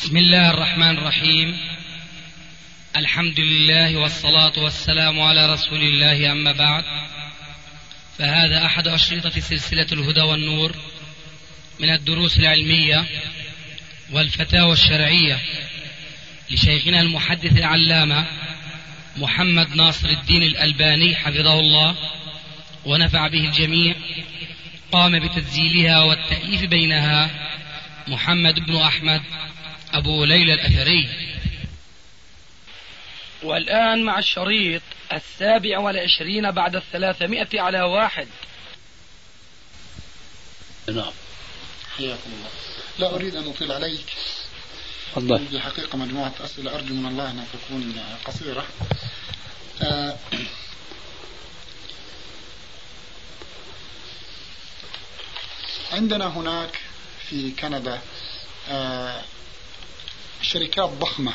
بسم الله الرحمن الرحيم. الحمد لله والصلاة والسلام على رسول الله، أما بعد، فهذا أحد أشرطة سلسلة الهدى والنور من الدروس العلمية والفتاوى الشرعية لشيخنا المحدث العلامة محمد ناصر الدين الألباني حفظه الله ونفع به الجميع. قام بتسجيلها والتأليف بينها محمد بن أحمد أبو ليلى الأثري. والآن مع الشريط 27 بعد 300 على 1. نعم. حياكم الله. لا أريد أن أطيل عليك. تفضل. في حقيقة مجموعة أسئلة أرجو من الله أن تكون قصيرة. عندنا هناك في كندا شركات ضخمة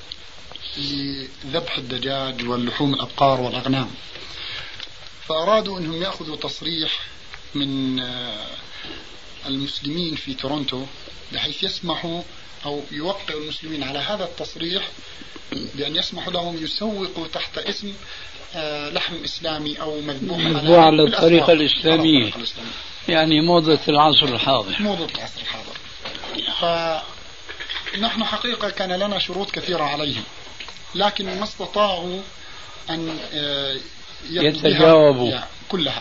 لذبح الدجاج واللحوم الأبقار والأغنام، فأرادوا أنهم يأخذوا تصريح من المسلمين في تورونتو بحيث يسمحوا أو يوقعوا المسلمين على هذا التصريح بأن يسمحوا لهم يسوقوا تحت اسم لحم إسلامي أو مذبوح على الطريقة الإسلامية، يعني موضة العصر الحاضر. فنحن حقيقة كان لنا شروط كثيرة عليهم، لكن ما استطاعوا أن يتجاوبوا كلها.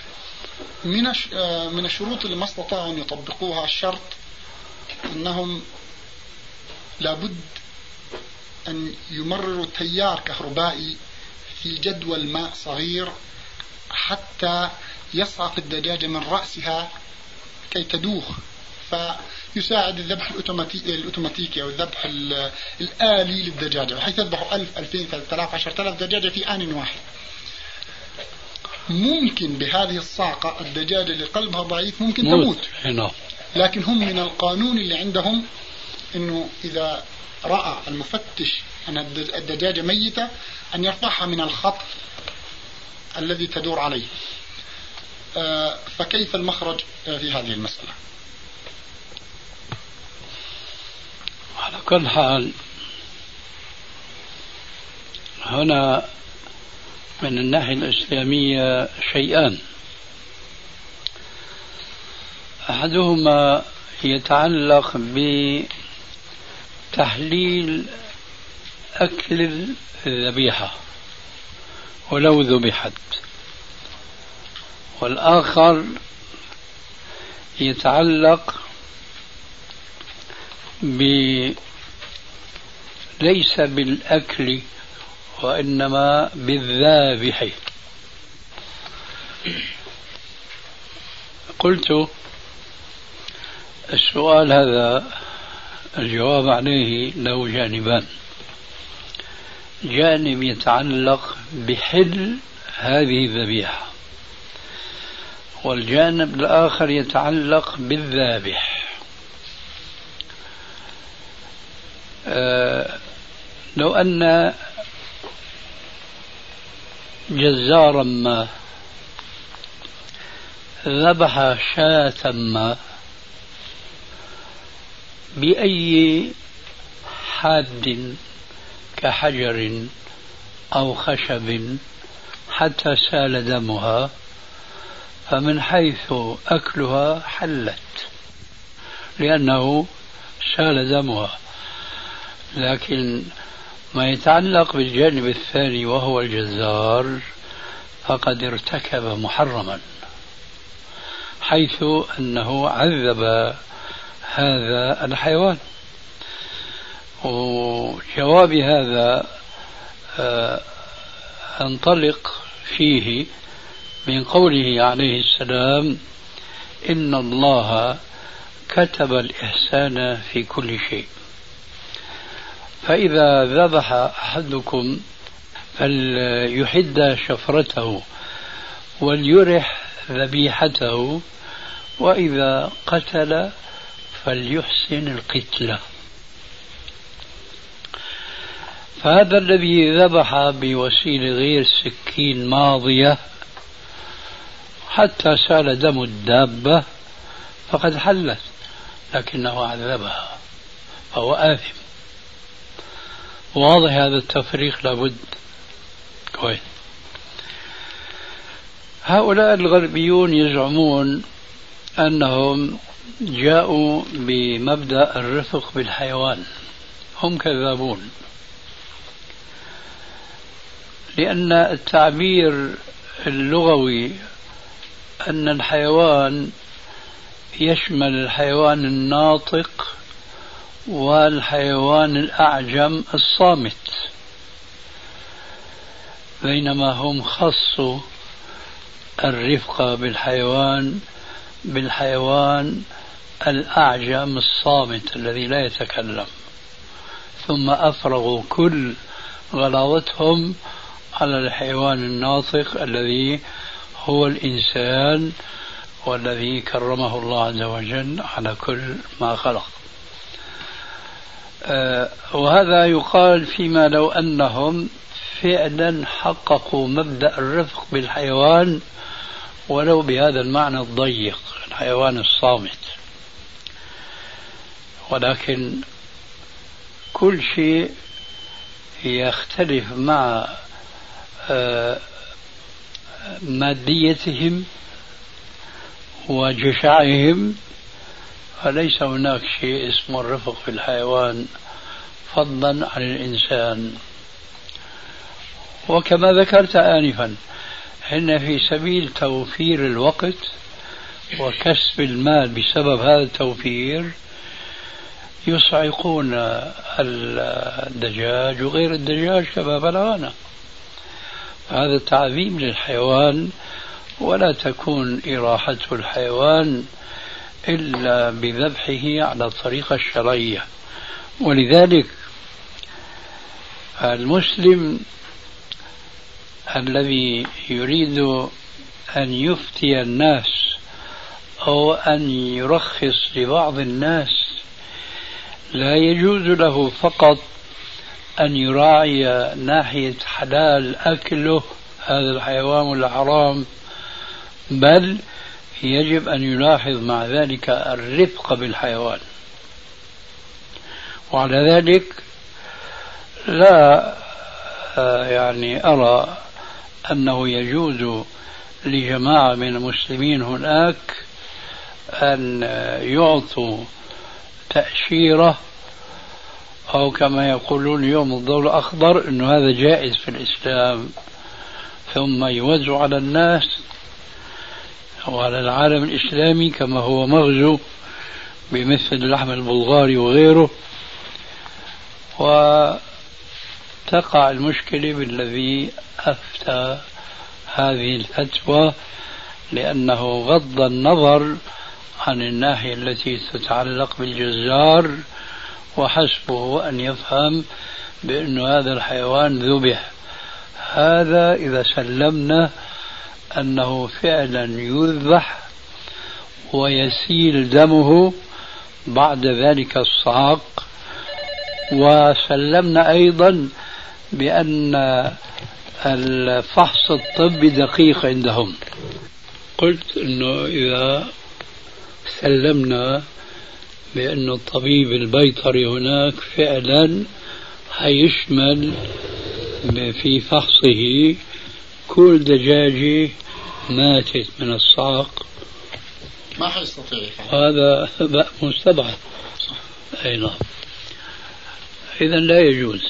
من الشروط اللي ما استطاعوا أن يطبقوها الشرط أنهم لابد أن يمرروا تيار كهربائي في جدول ماء صغير حتى يصعق الدجاجة من رأسها كي تدوخ، فيساعد الذبح الأوتوماتيكي أو الذبح الآلي للدجاجة، بحيث يذبحوا 1000 2000 3000 10000 دجاجة في آن واحد. ممكن بهذه الصعقة الدجاجة اللي قلبها ضعيف ممكن تموت، لكن هم من القانون اللي عندهم إنه إذا رأى المفتش أن الدجاجة ميتة أن يرفعها من الخط الذي تدور عليه. فكيف المخرج في هذه المسألة؟ على كل حال، هنا من الناحية الإسلامية شيئان: أحدهما يتعلق بتحليل أكل الذبيحة ولو ذبحت، والآخر يتعلق ليس بالأكل وإنما بالذابح. قلت السؤال هذا الجواب عليه له جانبان: جانب يتعلق بحل هذه الذبيحة، والجانب الآخر يتعلق بالذابح. لو أن جزارا ما ذبح شاة ما بأي حاد كحجر أو خشب حتى سال دمها، فمن حيث أكلها حلت لأنه سال دمها. لكن ما يتعلق بالجانب الثاني وهو الجزار فقد ارتكب محرما، حيث أنه عذب هذا الحيوان. وجواب هذا انطلق فيه من قوله عليه السلام: إن الله كتب الإحسان في كل شيء، فإذا ذبح أحدكم فليحد شفرته وليرح ذبيحته، وإذا قتل فليحسن القتلة. فهذا الذي ذبح بوسيلة غير سكين ماضية حتى سال دم الدابة فقد حلت، لكنه عذبها فهو آثم. واضح هذا التفريق لابد. كويس. هؤلاء الغربيون يزعمون أنهم جاءوا بمبدأ الرفق بالحيوان. هم كذابون، لأن التعبير اللغوي أن الحيوان يشمل الحيوان الناطق والحيوان الأعجم الصامت، بينما هم خصوا الرفق بالحيوان الأعجم الصامت الذي لا يتكلم، ثم أفرغوا كل غلاظتهم على الحيوان الناطق الذي هو الإنسان، والذي كرمه الله عز وجل على كل ما خلق. وهذا يقال فيما لو أنهم فعلا حققوا مبدأ الرفق بالحيوان ولو بهذا المعنى الضيق، الحيوان الصامت. ولكن كل شيء يختلف مع ماديتهم وجشعهم، فليس هناك شيء اسمه الرفق في الحيوان فضلا عن الإنسان. وكما ذكرت آنفا، إن في سبيل توفير الوقت وكسب المال بسبب هذا التوفير يصعقون الدجاج وغير الدجاج كما بلغنا. هذا تعظيم للحيوان، ولا تكون إراحة الحيوان إلا بذبحه على الطريقة الشرعية. ولذلك المسلم الذي يريد أن يفتي الناس أو أن يرخص لبعض الناس لا يجوز له فقط أن يراعي ناحية حلال أكله هذا الحيوان ولا حرام، بل يجب أن يلاحظ مع ذلك الرفق بالحيوان. وعلى ذلك لا أرى أنه يجوز لجماعة من المسلمين هناك أن يعطوا تأشيرة أو كما يقولون اليوم الضوء الأخضر أنه هذا جائز في الإسلام، ثم يوزع على الناس وعلى العالم الإسلامي كما هو مغزو بمثل اللحم البلغاري وغيره، وتقع المشكلة بالذي أفتى هذه الفتوى، لأنه غض النظر عن الناحية التي تتعلق بالجزار، وحسبه أن يفهم بأن هذا الحيوان ذبح. هذا إذا سلمنا أنه فعلا يذبح ويسيل دمه بعد ذلك الصعق، وسلمنا أيضا بأن الفحص الطبي دقيق عندهم. قلت أنه إذا سلمنا بأن الطبيب البيطري هناك فعلا حيشمل في فحصه كل دجاجة ماتت من الصعق، ما حيستطيع هذا مستبعد. أي نعم، إذا لا يجوز.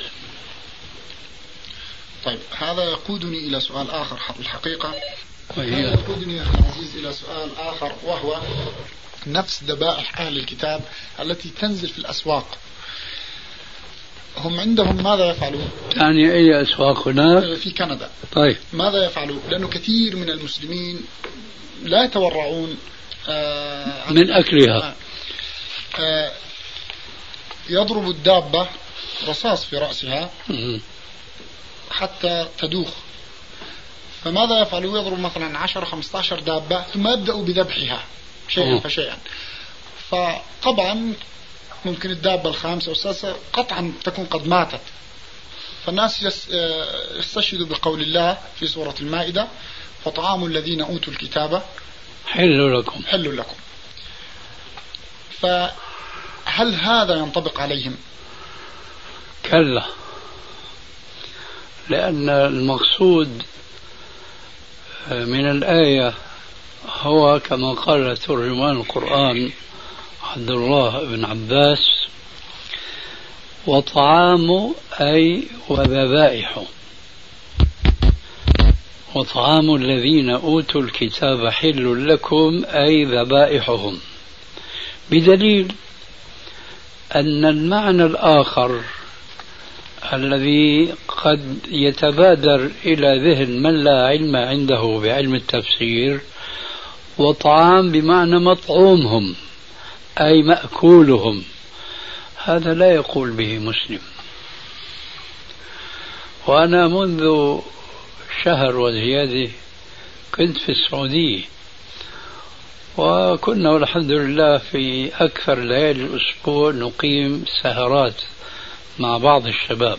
طيب، هذا يقودني إلى سؤال آخر الحقيقة. وهي يقودني يا أخي العزيز إلى سؤال آخر، وهو نفس ذبائح أهل الكتاب التي تنزل في الأسواق، هم عندهم ماذا يفعلون؟ يعني أي أسواق هناك؟ في كندا. طيب، ماذا يفعلون؟ لأنه كثير من المسلمين لا يتورعون من أكلها. يضرب الدابة رصاص في رأسها حتى تدوخ، فماذا يفعلوا؟ يضرب مثلا 10-15 دابة ثم يبدأوا بذبحها شيئا فشيئا، فطبعا ممكن الدابة الخامسة أو السادسة قطعا تكون قد ماتت. فالناس يستشهدوا بقول الله في سورة المائدة: فطعام الذين أوتوا الكتاب حل لكم. حل لكم. هل هذا ينطبق عليهم؟ كلا، لأن المقصود من الآية هو كما قال ترجمان القرآن عبد الله بن عباس: وطعام أي وذبائح، وطعام الذين أوتوا الكتاب حل لكم أي ذبائحهم، بدليل أن المعنى الآخر الذي قد يتبادر إلى ذهن من لا علم عنده بعلم التفسير: وطعام بمعنى مطعومهم أي مأكولهم، هذا لا يقول به مسلم. وأنا منذ شهر وزيادة كنت في السعودية، وكنا والحمد لله في أكثر ليالي الأسبوع نقيم سهرات مع بعض الشباب.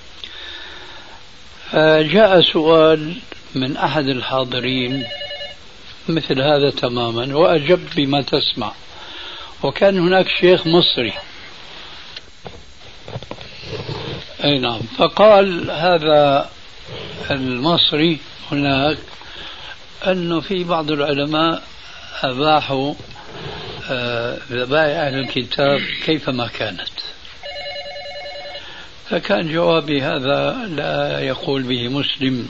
فجاء سؤال من أحد الحاضرين مثل هذا تماما، وأجب بما تسمع. وكان هناك شيخ مصري، أي نعم، فقال هذا المصري هناك أنه في بعض العلماء أباحوا ذبائح أهل الكتاب كيفما كانت. فكان جوابي: هذا لا يقول به مسلم.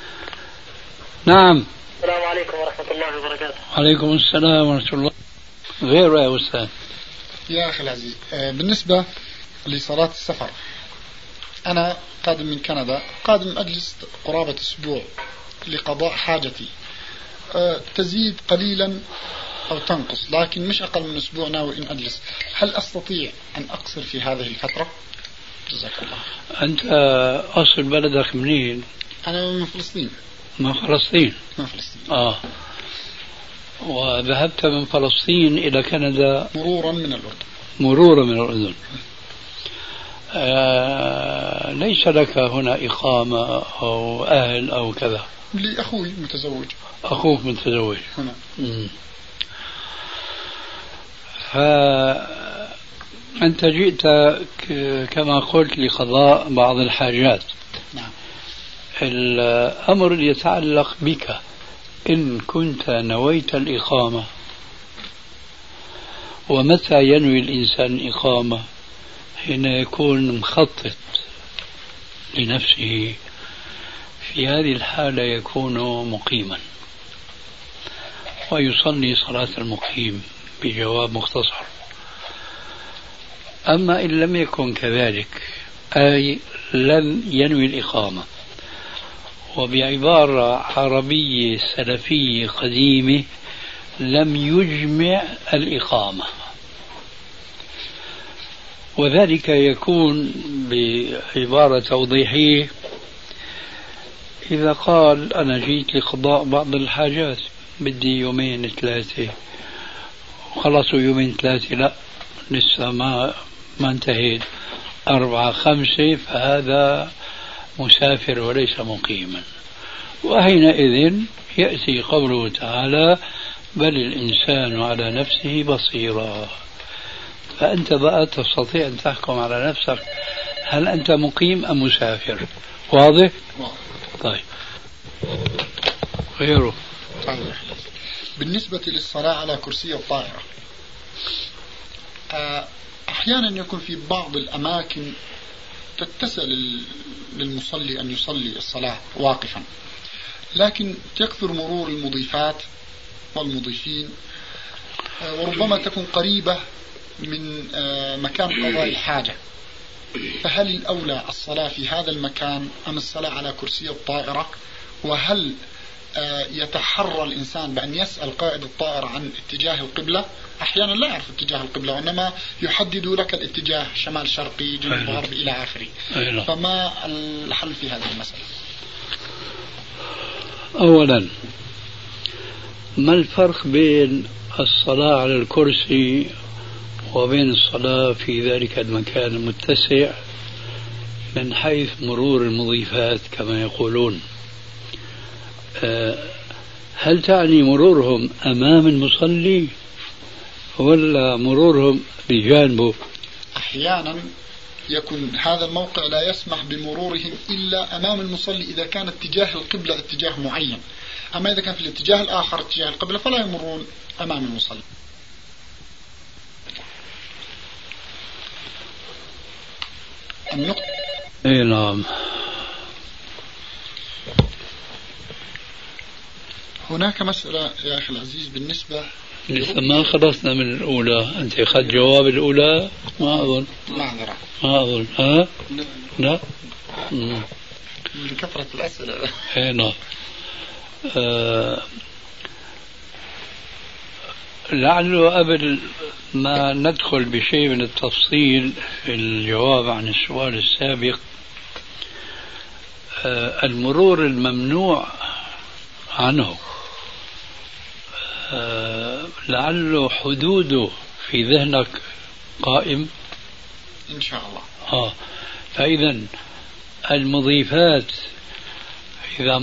نعم. السلام عليكم ورحمة الله وبركاته. عليكم السلام ورحمة الله. غير يا أستاذ. يا أخي العزيز، بالنسبة لصلاة السفر، أنا قادم من كندا، قادم أجلس قرابة أسبوع لقضاء حاجتي، تزيد قليلا أو تنقص، لكن مش أقل من أسبوع ناوي إن أجلس. هل أستطيع أن أقصر في هذه الفترة؟ جزاك الله. أنت أصل بلدك منين؟ أنا من فلسطين. من فلسطين؟ من فلسطين. وذهبت من فلسطين إلى كندا مرورا من الأردن. مرورا من الأردن. ليس لك هنا إقامة أو أهل أو كذا؟ لي أخوي متزوج. أخوك متزوج هنا. فأنت جئت كما قلت لقضاء بعض الحاجات. نعم. الأمر يتعلق بك، إن كنت نويت الإقامة، ومتى ينوي الإنسان الإقامة؟ حين يكون مخطط لنفسه، في هذه الحالة يكون مقيما ويصلي صلاة المقيم بجواب مختصر. أما إن لم يكن كذلك، أي لم ينوي الإقامة، وبعبارة عربية سلفية قديمة لم يجمع الإقامة، وذلك يكون بعبارة توضيحية: إذا قال أنا جيت لقضاء بعض الحاجات، بدي يومين ثلاثة، وخلصوا يومين ثلاثة، لا لسه ما انتهيت، 4 5، فهذا مسافر وليس مقيما. وحينئذ يأتي قوله تعالى: بل الإنسان على نفسه بصيرا. فأنت بقى تستطيع أن تحكم على نفسك هل أنت مقيم أم مسافر. واضح؟ طيب. غيره. طيب. بالنسبة للصلاة على كرسي الطائرة، أحيانا يكون في بعض الأماكن تتسع للمصلي أن يصلي الصلاة واقفا، لكن يكثر مرور المضيفات والمضيفين، وربما تكون قريبة من مكان قضاء الحاجة. فهل الأولى الصلاة في هذا المكان أم الصلاة على كرسي الطائرة؟ وهل يتحرى الإنسان بأن يسأل قائد الطائرة عن اتجاه القبلة؟ أحيانا لا يعرف اتجاه القبلة، وإنما يحدد لك الاتجاه شمال شرقي جنوب غربي إلى آخره. فما الحل في هذه المسألة؟ أولا، ما الفرق بين الصلاة على الكرسي وبين الصلاة في ذلك المكان المتسع من حيث مرور المضيفات كما يقولون؟ هل تعني مرورهم أمام المصلي ولا مرورهم بجانبه؟ أحيانا يكون هذا الموقع لا يسمح بمرورهم إلا أمام المصلي إذا كان اتجاه القبلة اتجاه معين، أما إذا كان في الاتجاه الآخر اتجاه القبلة فلا يمرون أمام المصلي. النقطة اي نعم. هناك مسألة يا أخي العزيز بالنسبة لسه ما خلصنا من الأولى. أنت أخذت جواب الأولى؟ ما أظن. معذرة. ما أظن. ها؟ لا. من كثرة الأسئلة. اي نعم. لعله قبل ما ندخل بشيء من التفصيل في الجواب عن السؤال السابق، المرور الممنوع عنه لعله حدوده في ذهنك قائم إن شاء الله. فإذا المضيفات إذا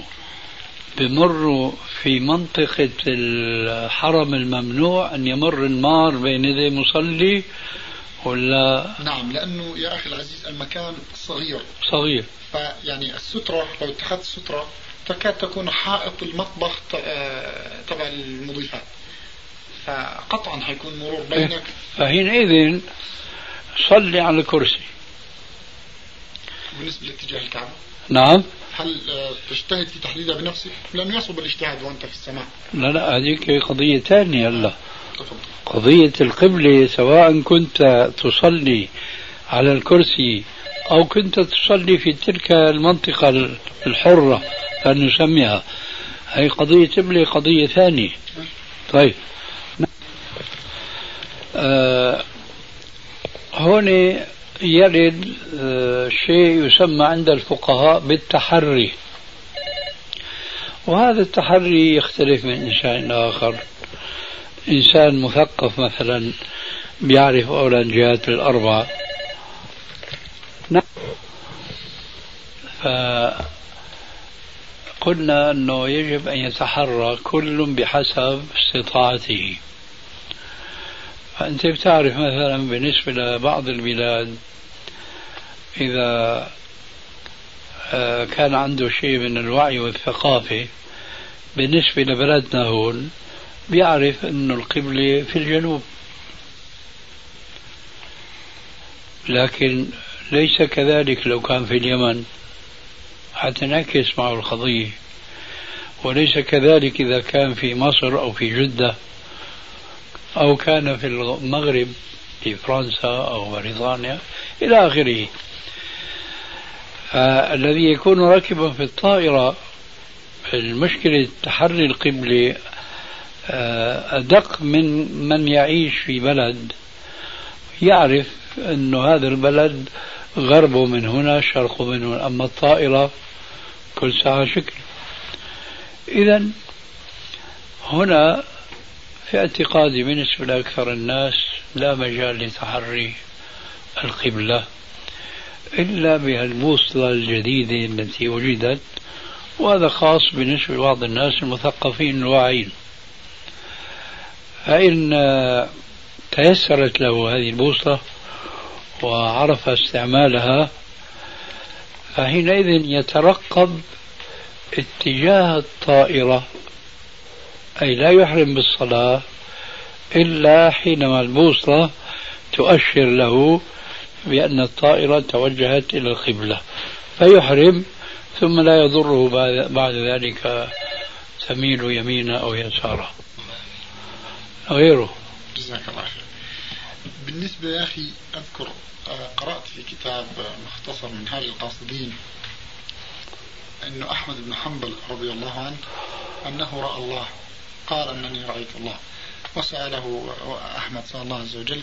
بمروا في منطقة الحرم الممنوع أن يمر المار بين يدي مصلي ولا؟ نعم، لأنه يا أخي العزيز المكان صغير. فيعني السترة لو اتخذت سترة تكاد تكون حائط المطبخ تبع المضيفات، فقطعا حيكون مرور بينك. فحينئذ صلي على الكرسي. بالنسبة لاتجاه الكعبة، نعم، هل تجتهد في تحديدها بنفسك؟ لأنه يصعب الاجتهاد وأنت في السماء. لا هذيك قضية ثانية. هلا قضية القبلة سواء كنت تصلي على الكرسي أو كنت تصلي في تلك المنطقة الحرة فنسميها، هي قضية قبلة قضية ثانية. طيب، هون يرد شيء يسمى عند الفقهاء بالتحري، وهذا التحري يختلف من إنسان إلى آخر. إنسان مثقف مثلا بيعرف أولا الجهات الأربعة، فقلنا أنه يجب أن يتحرى كل بحسب استطاعته. فأنت بتعرف مثلا بالنسبة لبعض البلاد إذا كان عنده شيء من الوعي والثقافة، بالنسبة لبلدنا هون بيعرف أنه القبلة في الجنوب، لكن ليس كذلك لو كان في اليمن، حتى نعكس معه القضية. وليس كذلك إذا كان في مصر أو في جدة أو كان في المغرب في فرنسا أو بريطانيا إلى آخره. الذي يكون راكبا في الطائرة، المشكلة تحري القبلة أدق من يعيش في بلد يعرف أن هذا البلد غربه من هنا شرقه من هنا، أما الطائرة كل ساعة شكل. إذن هنا في اعتقادي بالنسبة لأكثر الناس لا مجال لتحري القبلة إلا بهالبوصلة الجديدة التي وجدت، وهذا خاص بالنسبة لبعض الناس المثقفين الواعين. فإن تيسرت له هذه البوصلة وعرف استعمالها، فحينئذ يترقب اتجاه الطائرة، أي لا يحرم بالصلاة إلا حينما البوصلة تؤشر له بأن الطائرة توجهت إلى القبلة، فيحرم، ثم لا يضره بعد ذلك تميل يمينا أو يسارا غيره. جزاك الله خير. بالنسبة يا أخي أذكر قرأت في كتاب مختصر منهاج القاصدين أنه أحمد بن حنبل رضي الله عنه أنه رأى الله، قال أنني رأيت الله، وسأله أحمد صلى الله عز وجل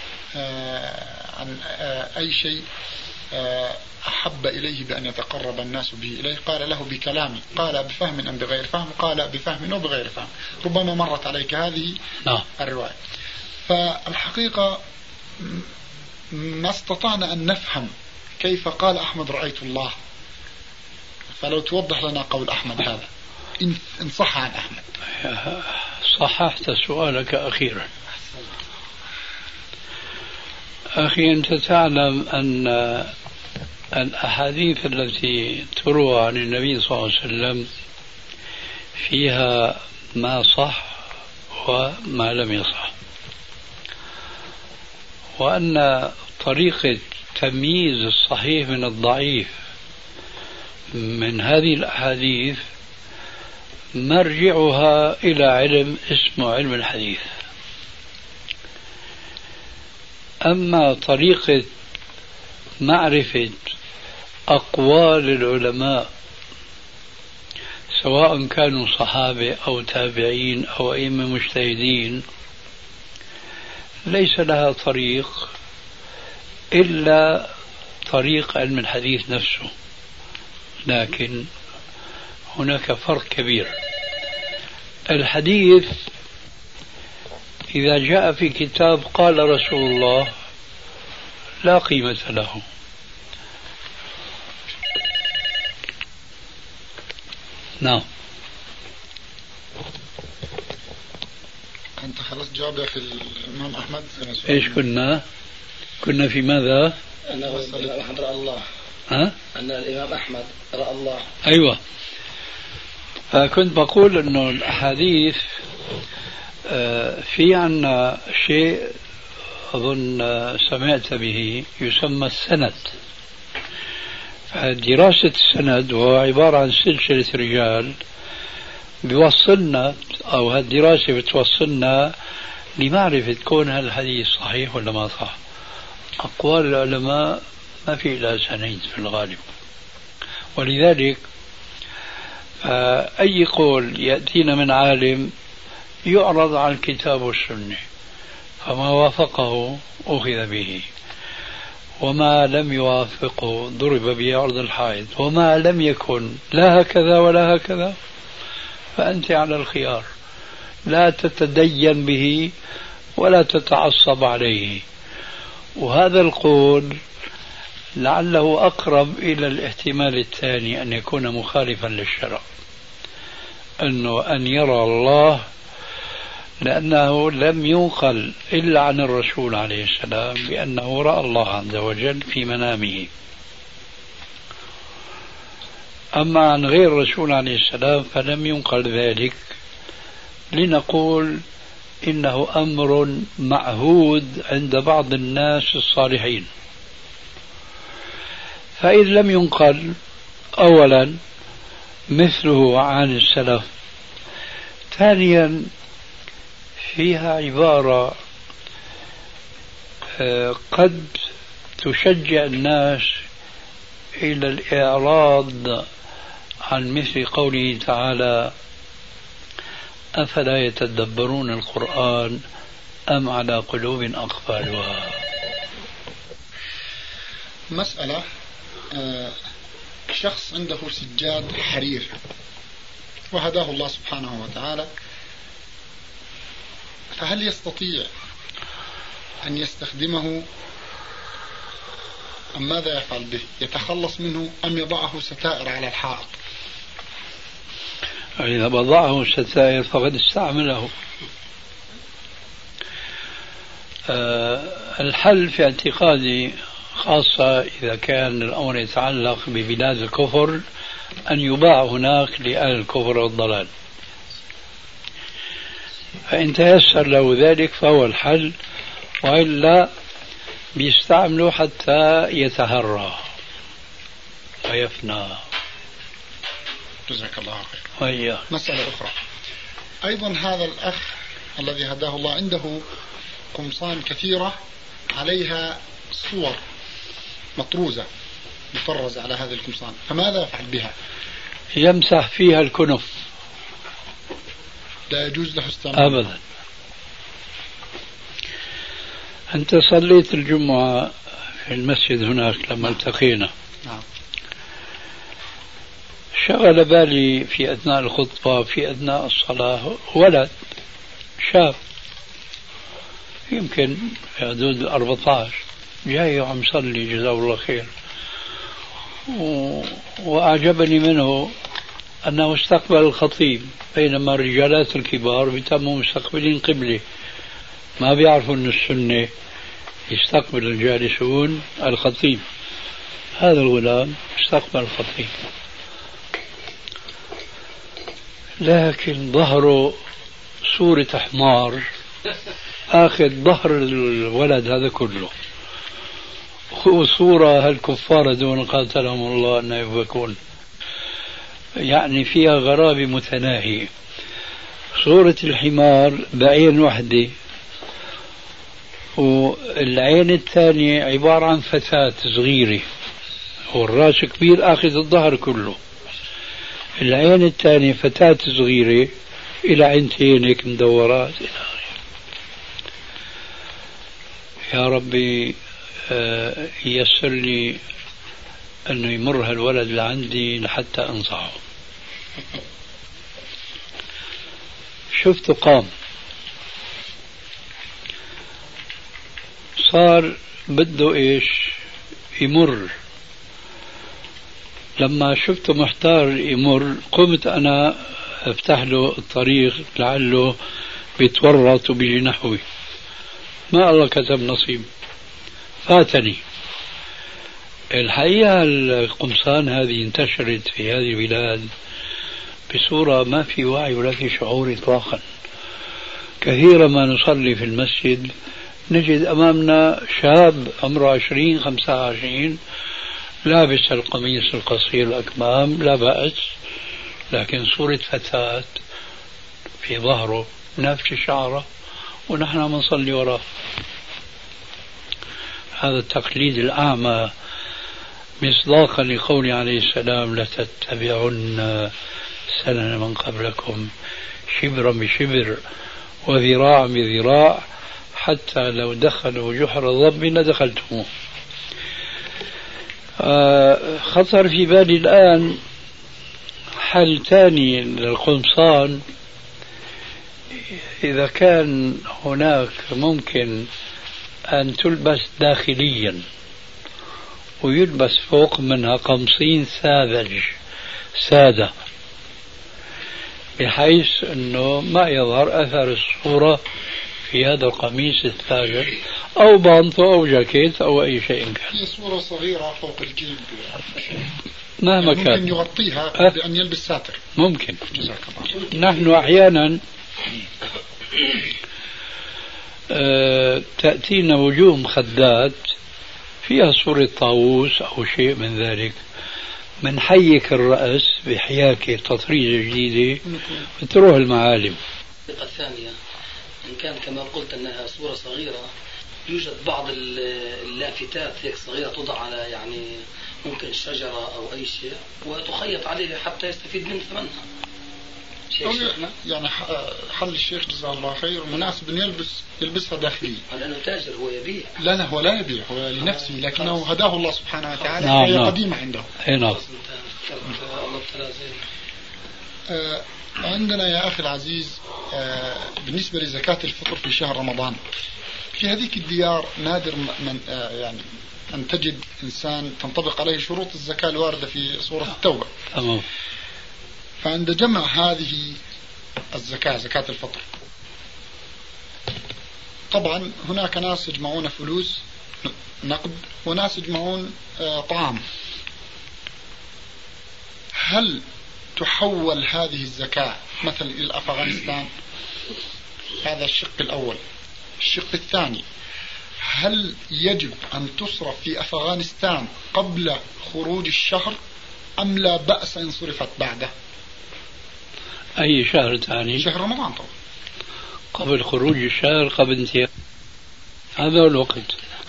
عن أي شيء أحب إليه بأن يتقرب الناس به إليه، قال له بكلامي، قال بفهم أم بغير فهم، قال بفهم أو بغير فهم. ربما مرت عليك هذه الرواية. فالحقيقة ما استطعنا أن نفهم كيف قال أحمد رأيت الله، فلو توضح لنا قول أحمد هذا إن صح عن أحمد. صححت سؤالك أخيرا. أخي أنت تعلم أن الأحاديث التي تروى عن النبي صلى الله عليه وسلم فيها ما صح وما لم يصح، وأن طريقة تمييز الصحيح من الضعيف من هذه الأحاديث مرجعها إلى علم اسمه علم الحديث. أما طريقة معرفة أقوال العلماء سواء كانوا صحابة أو تابعين أو أئمة مجتهدين ليس لها طريق إلا طريق علم الحديث نفسه. لكن هناك فرق كبير. الحديث إذا جاء في كتاب قال رسول الله لا قيمة له. نعم. أنت خلاص جاوب في الإمام أحمد. إيش كنا في ماذا؟ أن الإمام أحمد رأى الله. أن الإمام أحمد رأى الله. أيوة. كنت بقول أنه الأحاديث في عنا شيء أظن سمعت به يسمى السند. دراسة السند وهو عبارة عن سلسلة رجال بيوصلنا، أو هالدراسة بتوصلنا لمعرفة كون هالحديث صحيح ولا ما صح. أقوال العلماء ما في إلا سند في الغالب، ولذلك أي قول يأتينا من عالم يعرض على الكتاب والسنة، فما وافقه أخذ به، وما لم يوافقه ضرب به عرض الحائط، وما لم يكن لا هكذا ولا هكذا فأنت على الخيار، لا تتدين به ولا تتعصب عليه. وهذا القول لعله أقرب إلى الاحتمال الثاني أن يكون مخالفا للشرع، أنه أن يرى الله، لأنه لم ينقل إلا عن الرسول عليه السلام بأنه رأى الله عز وجل في منامه. أما عن غير الرسول عليه السلام فلم ينقل ذلك، لنقول إنه أمر معهود عند بعض الناس الصالحين. فإذ لم ينقل أولا مثله عن السلف، ثانيا فيها عبارة قد تشجع الناس إلى الإعراض عن مثل قوله تعالى أفلا يتدبرون القرآن أم على قلوب أقفالها. مسألة شخص عنده سجاد حرير وهداه الله سبحانه وتعالى، فهل يستطيع أن يستخدمه أم ماذا يفعل به؟ يتخلص منه أم يضعه ستائر على الحائط؟ إذا وضعه ستائر فقد استعمله. الحل في اعتقادي، خاصة إذا كان الأمر يتعلق ببلاد الكفر، أن يباع هناك لأهل الكفر والضلال، فإن تيسر له ذلك فهو الحل، وإلا بيستعمله حتى يتهرى ويفنى. جزاك الله خير. وإياه. مسألة أخرى أيضا، هذا الأخ الذي هداه الله عنده قمصان كثيرة عليها صور مطروزة مطرزة على هذه القمصان، فماذا يفعل بها؟ يمسح فيها الكنف. لا يجوز له استعمال أبدا. أنت صليت الجمعة في المسجد هناك لما التقينا. نعم. شغل بالي في أثناء الخطبة في أثناء الصلاة ولد شاب يمكن في حدود 14 جاي وعم صلي جزاه الله خير، وأعجبني منه أنه استقبل الخطيب، بينما الرجالات الكبار بيتموا مستقبلين قبلة، ما بيعرفوا أن السنة يستقبل الجالسون الخطيب. هذا الغلام استقبل الخطيب، لكن ظهره صورة حمار آخذ ظهر الولد هذا كله، وصورة هالكفار دون قاتلهم الله أن يفكون، يعني فيها غرابة متناهية. صورة الحمار بعين وحدة، والعين الثانية عبارة عن فتاة صغيرة، والراس كبير آخذ الظهر كله. العين الثانية فتاة صغيرة إلى عينتين هيك مدورات. يا ربي ييسر لي أنه يمر هالولد لعندي لحتى أنصحه. شفته قام، صار بده إيش يمر. لما شفته محتار يمر قمت أنا افتح له الطريق لعله بيتورط وبيجي نحوي. ما الله كتب نصيب، فاتني. الحقيقة القمصان هذه انتشرت في هذه البلاد بصورة ما في وعي ولا في شعور إطلاقا. كثيرا ما نصلي في المسجد نجد أمامنا شاب عمره 20-25 لابس القميص القصير الأكمام، لا بأس، لكن صورة فتاة في ظهره نافش شعره ونحن منصلي وراه. هذا التقليد الأعمى مصداقا لقول عليه السلام: لتتبعن سنن من قبلكم شبرا بشبر وذراعا بذراع حتى لو دخلوا جحر ضب لدخلتموه. خطر في بالي الآن حل ثاني للقمصان، إذا كان هناك ممكن أن تلبس داخليا ويلبس فوق منها قمصين سادة بحيث أنه ما يظهر أثر الصورة في هذا القميص الثاجر، أو بانطو أو جاكيت أو أي شيء كان. في صورة صغيرة فوق الجيب مهما يعني كان ممكن يغطيها بأن يلبس ساتر. ممكن. جزاك الله. نحن أحيانا تأتينا وجوه مخدات فيها صورة طاووس أو شيء من ذلك، من حيك الرأس بحياكة تطريزة جديدة وتروح المعالم. الطريقة الثانية إن كان كما قلت أنها صورة صغيرة، يوجد بعض اللافتات هيك صغيرة توضع على يعني ممكن شجرة أو أي شيء وتخيط عليه حتى يستفيد من ثمنها. يعني حل الشيخ جزاه الله خير مناسب أن يلبسها داخلية. لأنه تاجر هو يبيع. لا هو لا يبيع، هو لنفسه، لكنه هداه الله سبحانه وتعالى. هي قديمة عنده. نعم. عندنا يا أخي العزيز بالنسبة لزكاة الفطر في شهر رمضان، في هذيك الديار نادر من يعني أن تجد إنسان تنطبق عليه شروط الزكاة الواردة في سورة التوبة. تمام. فعند جمع هذه الزكاة، زكاة الفطر، طبعا هناك ناس يجمعون فلوس نقد وناس يجمعون طعام. هل تحول هذه الزكاة مثلا إلى أفغانستان؟ هذا الشق الأول. الشق الثاني: هل يجب أن تصرف في أفغانستان قبل خروج الشهر أم لا بأس إن صرفت بعده؟ أي شهر ثاني؟ شهر رمضان طبعا. قبل خروج الشهر، قبل انتهاء هذا الوقت.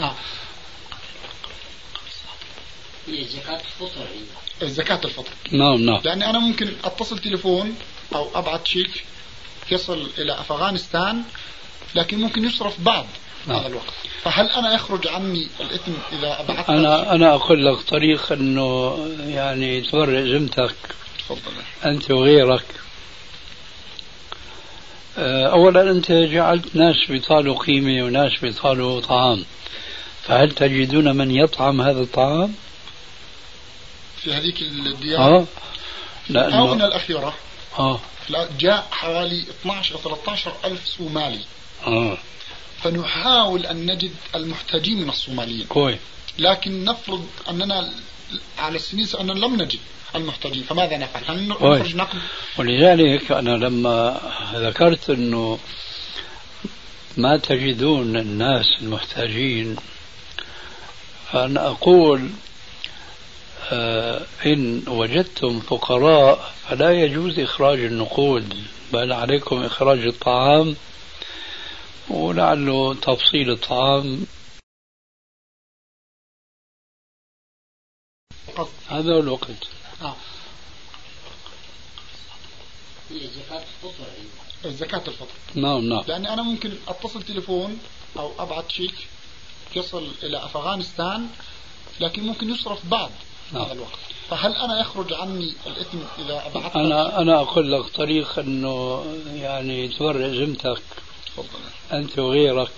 زكاة الفطر. زكاة الفطر. نعم. يعني أنا ممكن أتصل تليفون أو أبعث شيك يصل إلى أفغانستان، لكن ممكن يصرف بعد هذا الوقت. فهل أنا يخرج عني الإثم إذا أبعثت؟ أنا أقول لك طريق أنه يعني تبرئ ذمتك. تفضل. أنت وغيرك. أولا أنت جعلت ناس بيطالوا قيمة وناس بيطالوا طعام، فهل تجدون من يطعم هذا الطعام في هذيك الديار؟ الآونة الأخيرة جاء حوالي 12 أو 13 ألف صومالي. فنحاول أن نجد المحتاجين من الصوماليين. كويس. لكن نفرض أننا على السنيس أننا لم نجد المحتاجين، فماذا نفعل؟ هل نخرج نقد؟ ولذلك أنا لما ذكرت أنه ما تجدون الناس المحتاجين، فأنا أقول إن وجدتم فقراء فلا يجوز إخراج النقود، بل عليكم إخراج الطعام، ولعله تفصيل الطعام هذا هو الوقت. هي زكاة الفطر. زكاة الفطر. نعم. لأني أنا ممكن أتصل تليفون أو أبعث شيك يصل إلى أفغانستان، لكن ممكن يصرف بعد هذا الوقت. فهل أنا يخرج عني الإثم إذا أبعثت؟ أنا أقول لك طريق أنه يعني تورع ذمتك أنت وغيرك.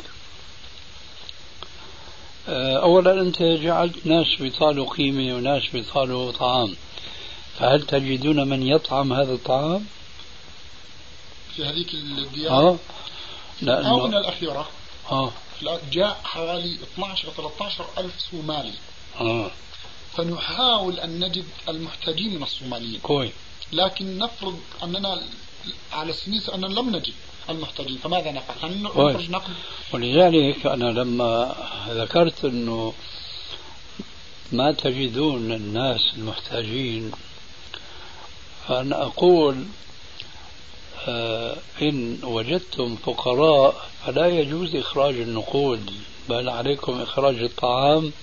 أولا أنت جعلت ناس بيطالوا قيمة وناس بيطالوا طعام، فهل تجدون من يطعم هذا الطعام في هذيك الديار؟ الآونة الأخيرة جاء حوالي 12 أو 13 ألف صومالي. فنحاول أن نجد المحتاجين من الصوماليين. كويس. لكن نفرض أننا على السنيس أننا لم نجد المحتاجين، فماذا نفعل؟ هل نخرج نقد؟ ولذلك أنا لما ذكرت أنه ما تجدون الناس المحتاجين، فأنا أقول إن وجدتم فقراء فلا يجوز إخراج النقود، بل عليكم إخراج الطعام،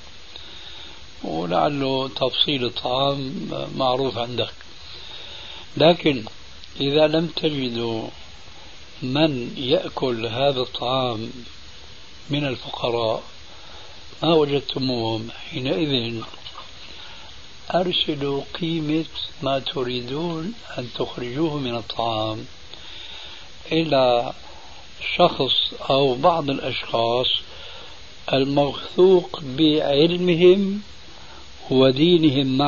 ولعله تفصيل الطعام معروف عندك. لكن إذا لم تجدوا من يأكل هذا الطعام من الفقراء ما وجدتموهم، حينئذ أرسلوا قيمة ما تريدون أن تخرجوه من الطعام إلى شخص أو بعض الأشخاص الموثوق بعلمهم ودينهم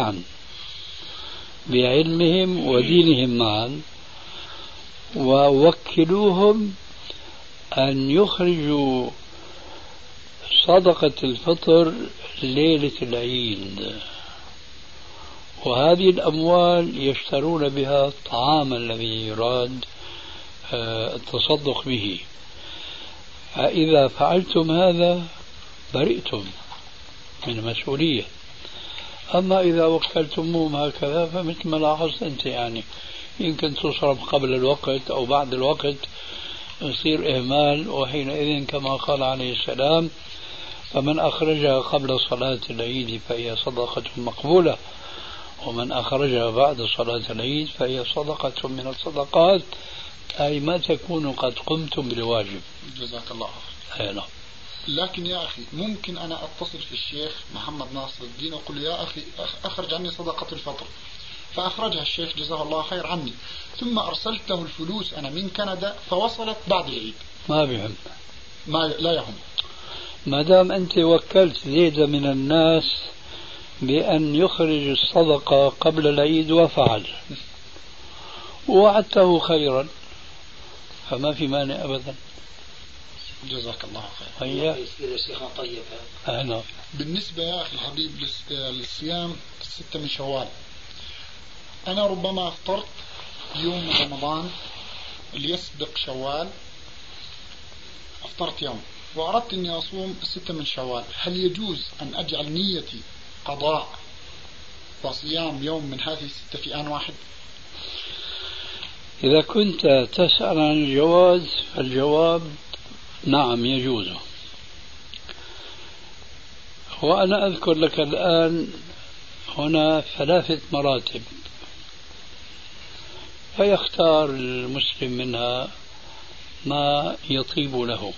معا، ووكلوهم أن يخرجوا صدقة الفطر ليلة العيد، وهذه الأموال يشترون بها الطعام الذي يراد التصدق به. فإذا فعلتم هذا برئتم من المسؤولية. أما إذا وكلتموهم هكذا فمثل ما لاحظت أنت، يعني يمكن تصرف قبل الوقت أو بعد الوقت، يصير إهمال، وحينئذ كما قال عليه السلام: فمن أخرجها قبل صلاة العيد فهي صدقة مقبولة، ومن أخرجها بعد صلاة العيد فهي صدقة من الصدقات، أي ما تكون قد قمتم بالواجب. جزاك الله خير. لكن يا أخي ممكن أنا أتصل في الشيخ محمد ناصر الدين وأقول له: يا أخي أخرج عني صدقة الفطر، فأخرجها الشيخ جزاه الله خير عني، ثم أرسلت له الفلوس أنا من كندا فوصلت بعد العيد، ما بهم، لا يهم، ما دام أنت وكلت زيد من الناس بأن يخرج الصدقة قبل العيد وفعل ووعدته خيرا فما في مانع أبدا. جزاك الله خير. هيا طيب. أهلا. بالنسبة يا أخي الحبيب للصيام 6 من شوال، أنا ربما أفطرت يوم رمضان اللي يسبق شوال، أفطرت يوم وأردت أني أصوم 6 من شوال، هل يجوز أن أجعل نيتي قضاء وصيام يوم من هذه 6 في آن واحد؟ إذا كنت تسأل عن الجواز فالجواب نعم يجوز. وأنا أذكر لك الآن هنا 3 مراتب، فيختار المسلم منها ما يطيب له.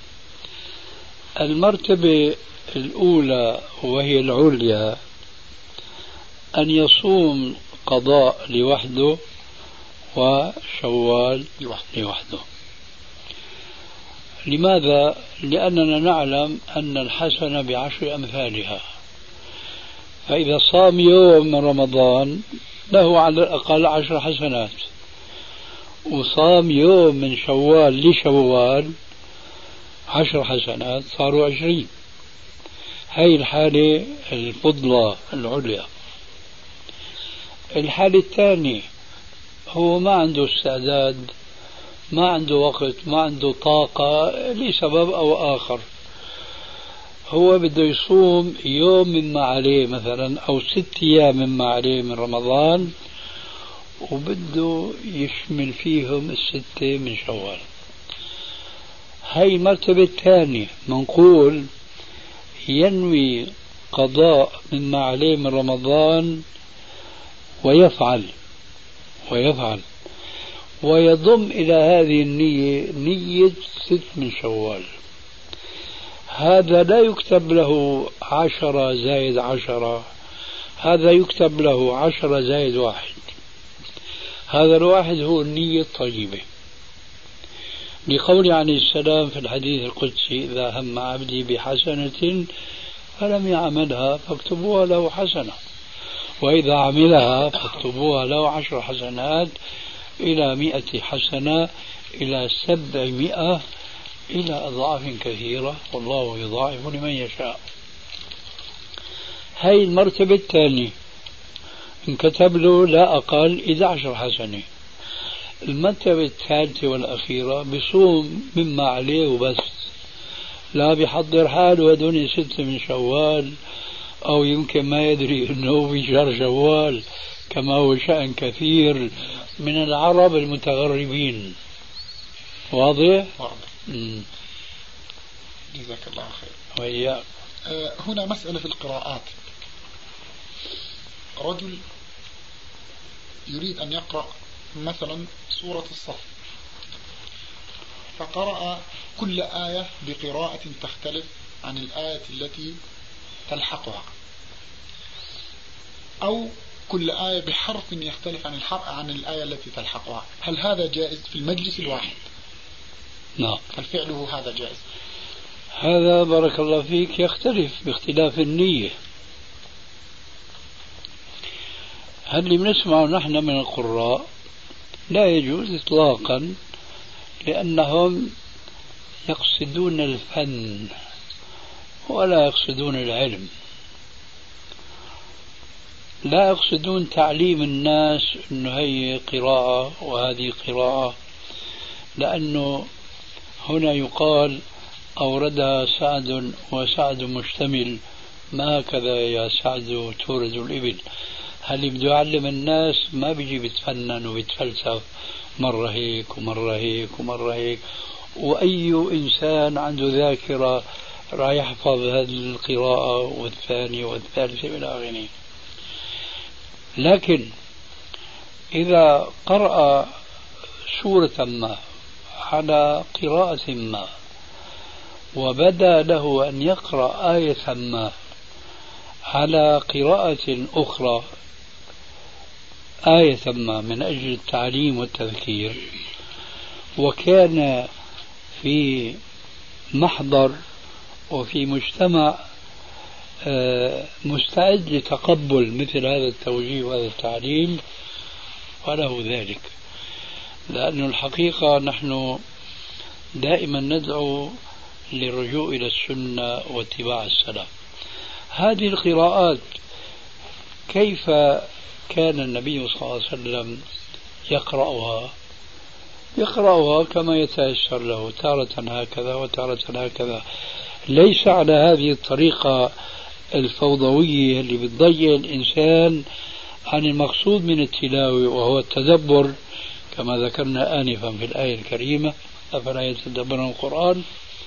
المرتبة الأولى وهي العليا أن يصوم قضاء لوحده وشوال لوحده. لماذا؟ لأننا نعلم أن الحسنة ب10 أمثالها، فإذا صام يوم من رمضان له على الأقل 10 حسنات، وصام يوم من شوال لشوال 10 حسنات صاروا 20. هاي الحالة الفضلى العليا. الحالة الثانية هو ما عنده استعداد، ما عنده وقت، ما عنده طاقة لسبب أو آخر، هو بده يصوم يوم مما عليه مثلا أو 6 أيام مما عليه من رمضان، وبده يشمل فيهم 6 من شوال. هاي المرتبة الثانية، منقول ينوي قضاء مما عليه من رمضان ويفعل ويضم إلى هذه النية نية 6 من شوال. هذا لا يكتب له 10 زائد 10، هذا يكتب له 10 زائد 1. هذا الواحد هو النية الطيبة، لقول عليه السلام في الحديث القدسي: إذا هم عبدي بحسنة فلم يعملها فاكتبوها له حسنة، وإذا عملها فاكتبوها له 10 حسنات إلى 100 حسنة إلى 700 إلى أضعاف كثيرة، والله يضاعف لمن يشاء. هاي المرتبة الثانية انكتب له لا أقل 11 حسنة. المرتبة الثالثة والأخيرة بصوم مما عليه وبس، لا بيحضر حاله هدول 6 من شوال، أو يمكن ما يدري أنه في شهر شوال كما هو شأن كثير من العرب المتغربين. واضح؟ جزاك الله خير. وإياك. هنا مسألة في القراءات. رجل يريد أن يقرأ مثلا سورة الصف، فقرأ كل آية بقراءة تختلف عن الآية التي تلحقها، أو كل آية بحرف يختلف عن الآية التي تلحقها. هل هذا جائز في المجلس الواحد؟ نعم. هل فعله هذا جائز؟ هذا بارك الله فيك يختلف باختلاف النية. اللي بنسمعه نحن من القراء لا يجوز إطلاقا، لأنهم يقصدون الفن ولا يقصدون العلم، لا يقصدون تعليم الناس أنه هي قراءة وهذه قراءة، لأنه هنا يقال أوردها سعد وسعد مشتمل، ما هكذا يا سعد تورد الإبل. اللي بده يعلم الناس ما بيجي بيتفنن وبيتفلسف، مرة هيك ومرة هيك ومرة هيك، وأي إنسان عنده ذاكرة راح يحفظ هذه القراءة والثانية والثالثة إلى آخره. لكن إذا قرأ سورة ما على قراءة ما وبدا له أن يقرأ آية ما على قراءة أخرى، آية ما من أجل التعليم والتذكير، وكان في محضر وفي مجتمع مستعد لتقبل مثل هذا التوجيه وهذا التعليم، فله ذلك. لأن الحقيقة نحن دائما ندعو للرجوع إلى السنة واتباع السلف. هذه القراءات كيف كان النبي صلى الله عليه وسلم يقرأها كما يتيسر له، تارة هكذا وتارة هكذا، ليس على هذه الطريقة الفوضوية اللي بتضيع الإنسان عن المقصود من التلاوة وهو التدبر، كما ذكرنا آنفا في الآية الكريمة: أفلا يتدبرون القرآن.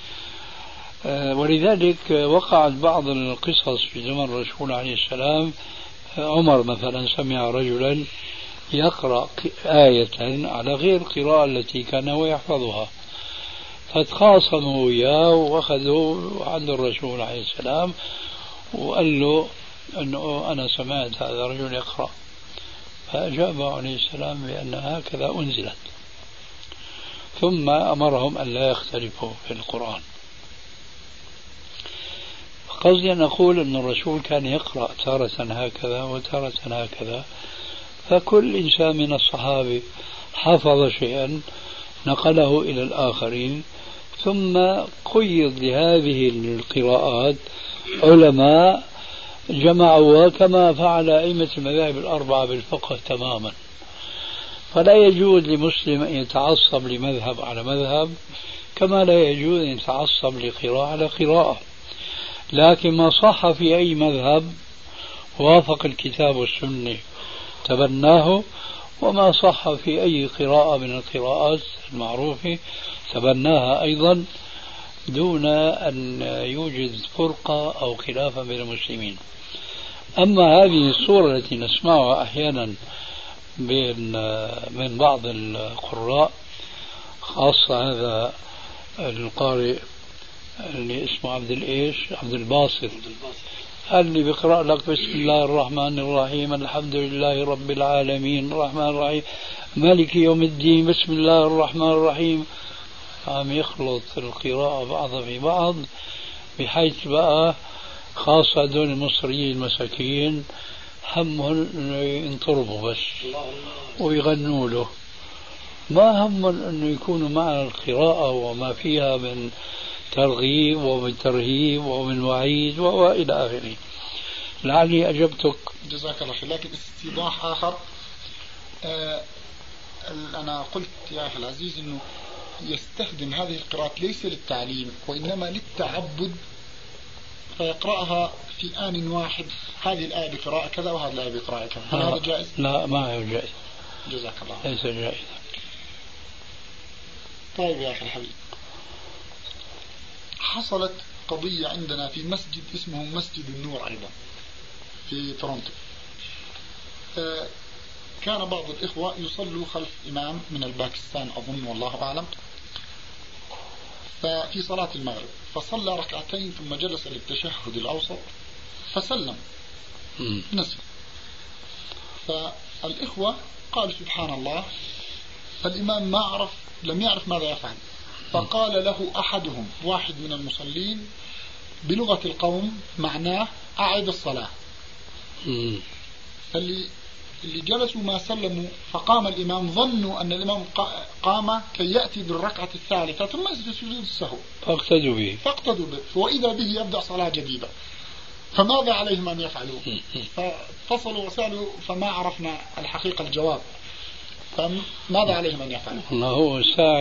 ولذلك وقعت بعض القصص في زمن الرسول عليه السلام. عمر مثلا سمع رجلا يقرأ آية على غير القراءة التي كان هو يحفظها، فتخاصموا وياه وأخذوا عند الرسول عليه السلام وقال له أنه أنا سمعت هذا الرجل يقرأ، فأجاب عليه السلام بأن هكذا أنزلت، ثم أمرهم أن لا يختلفوا في القرآن. قصدي أن أقول أن الرسول كان يقرأ تارة هكذا وتارة هكذا، فكل إنسان من الصحابة حفظ شيئا نقله إلى الآخرين، ثم قيض لهذه القراءات علماء جمعوها كما فعل أئمة المذاهب الأربعة بالفقه تماما. فلا يجوز لمسلم أن يتعصب لمذهب على مذهب، كما لا يجوز أن يتعصب لقراءة على قراءة. لكن ما صح في أي مذهب وافق الكتاب والسنة تبناه، وما صح في أي قراءة من القراءات المعروفة تبناها أيضا، دون أن يوجد فرقة أو خلافا بين المسلمين. أما هذه الصورة التي نسمعها أحيانا من بعض القراء، خاصة هذا القارئ اللي اسمه عبد الباسط، اللي بيقرأ لك بسم الله الرحمن الرحيم الحمد لله رب العالمين الرحمن الرحيم مالك يوم الدين بسم الله الرحمن الرحيم، عم يخلط القراءة بعضها في بعض، بحيث بقى خاصة دون المصريين المساكين همهم انه ينطربوا بس ويغنوا له، ما همهم انه يكونوا معنا القراءة وما فيها من ترغيب ومن ترهيب ومن وعيد وإلى آخره. لعلي أجبتك. جزاك الله خير. لكن استيضاح آخر، أنا قلت يا أخي العزيز أنه يستخدم هذه القراءات ليس للتعليم وإنما للتعبد، فيقرأها في آن واحد، هذه الآية بقراءة كذا وهذه الآية بقراءة كذا. هل هذا جائز؟ لا، ما هو جائز. جزاك الله. ليس جائز. طيب يا أخي الحبيب، حصلت قضية عندنا في مسجد اسمه مسجد النور أيضا في تورونتو. كان بعض الإخوة يصلوا خلف إمام من الباكستان أظن والله أعلم، ففي صلاة المغرب فصلى ركعتين ثم جلس للتشهد الأوسط فسلم نسي. فالإخوة قالوا سبحان الله، فالإمام لم يعرف ماذا يفعل، فقال له أحدهم واحد من المصلين بلغة القوم معناه أعد الصلاة. اللي جلسوا ما سلموا، فقام الإمام، ظنوا أن الإمام قام كي يأتي بالركعة الثالثة ثم يسجد سجود السهو، فاقتدوا به وإذا به يبدأ صلاة جديدة، فماذا عليهم أن يفعلوا؟ فاتصلوا وسألوا فما عرفنا الحقيقة الجواب، فماذا عليهم أن يفعلوا؟ الله هو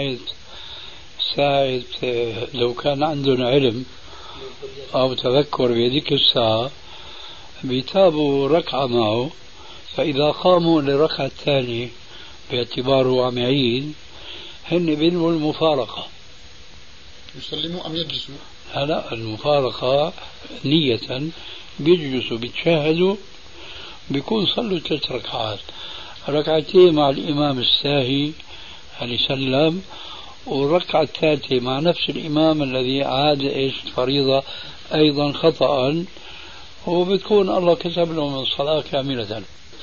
ساعد لو كان عندهم علم أو تذكر بهذيك الساعة بيتابوا ركعة معه، فإذا قاموا للركعة الثانية باعتباره عم يعيد هن بينوا المفارقة. يسلموا أم يجلسوا؟ لا، المفارقة نية، بيجلسوا بيتشاهدوا، بيكون صلوا 3 ركعات، ركعتين مع الإمام الساهي اللي سلم، والركعة الثالثة مع نفس الإمام الذي عاد فريضة أيضا خطأ، وبتكون الله كتب لهم الصلاة كاملة.